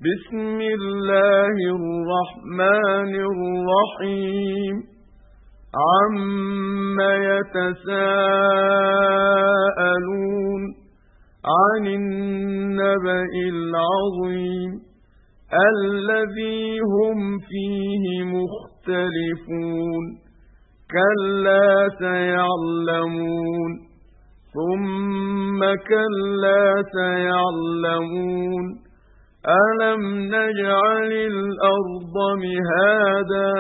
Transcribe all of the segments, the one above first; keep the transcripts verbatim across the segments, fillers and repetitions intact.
بسم الله الرحمن الرحيم عَمَّ يتساءلون عن النبأ العظيم الذي هم فيه مختلفون كلا سيعلمون ثم كلا سيعلمون ألم نجعل الأرض مهادا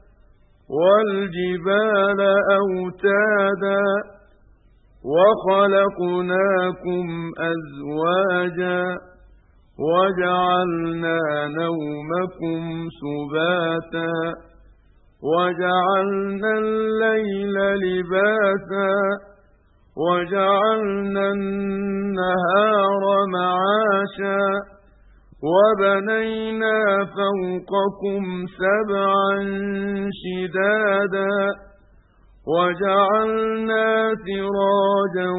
والجبال أوتادا وخلقناكم أزواجا وجعلنا نومكم سباتا وجعلنا الليل لباسا وجعلنا النهار معاشا وبنينا فوقكم سبعا شدادا وجعلنا سراجا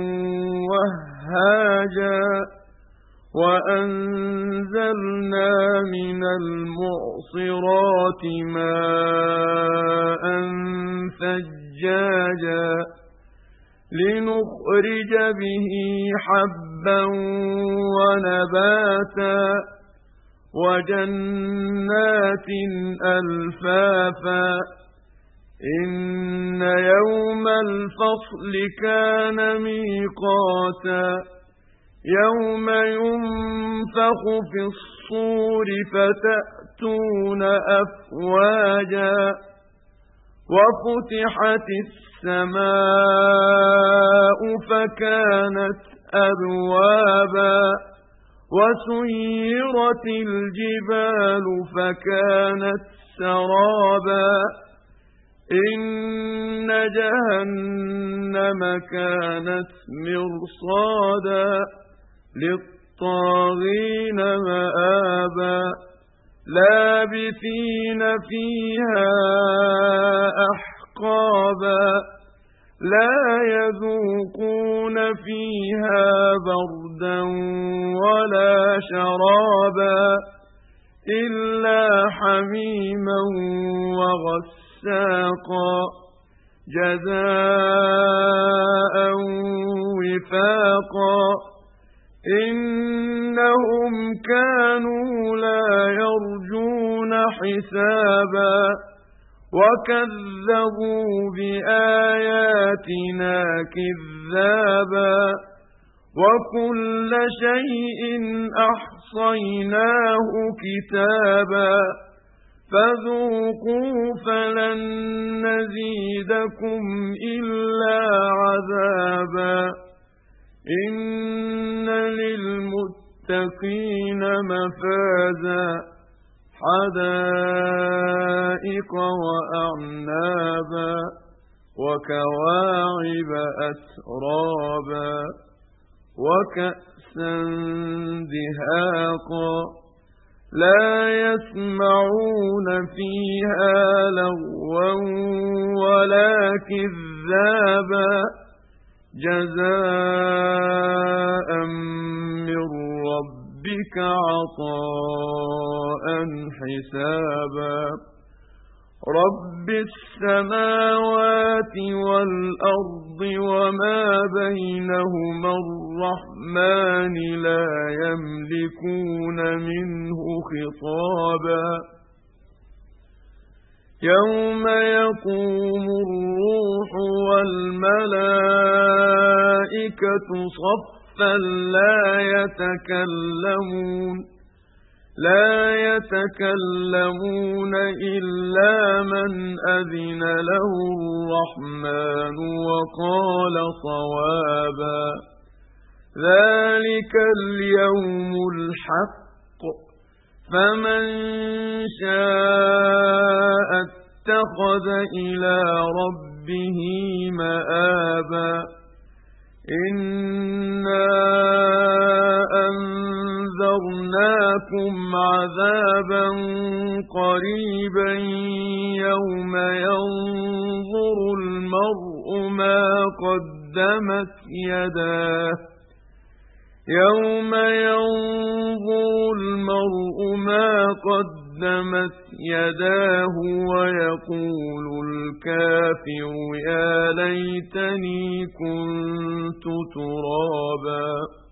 وهاجا وأنزلنا من المعصرات ماء ثجاجا لنخرج به حبا ونباتا وجنات ألفافا إن يوم الفصل كان ميقاتا يوم ينفخ في الصور فتأتون أفواجا وفتحت السماء فكانت أبوابا وسيرت الجبال فكانت سرابا إن جهنم كانت مرصادا للطاغين مآبا لابثين فيها أحقابا لا يذوقون فيها بردا ولا شرابا إلا حميما وغساقا جزاء وفاقا إنهم كانوا لا يرجون حسابا وكذبوا بآياتنا كذابا وكل شيء أحصيناه كتابا فذوقوا فلن نزيدكم إلا عذابا إن للمتقين مفازا حدائق وأعنابا وكواعب أترابا وكأسا دهاقا لا يسمعون فيها لغوا ولا كذابا جزاء من ربك عطاء حسابا رب السماوات والأرض وما بينهما الرحمن لا يملكون منه خطابا يوم يقوم الروح والملائكة صفا لا يتكلمون لا يتكلمون إلا من أذن له الرحمن وقال صوابا ذلك اليوم الحق فمن شاء اتخذ إلى ربه مآبا إنا أنذرناكم عذابا قريبا يوم ينظر المرء ما قدمت يداه يوم ينظر المرء ما قدمت يداه ويقول الكافر يا ليتني كنت ترابا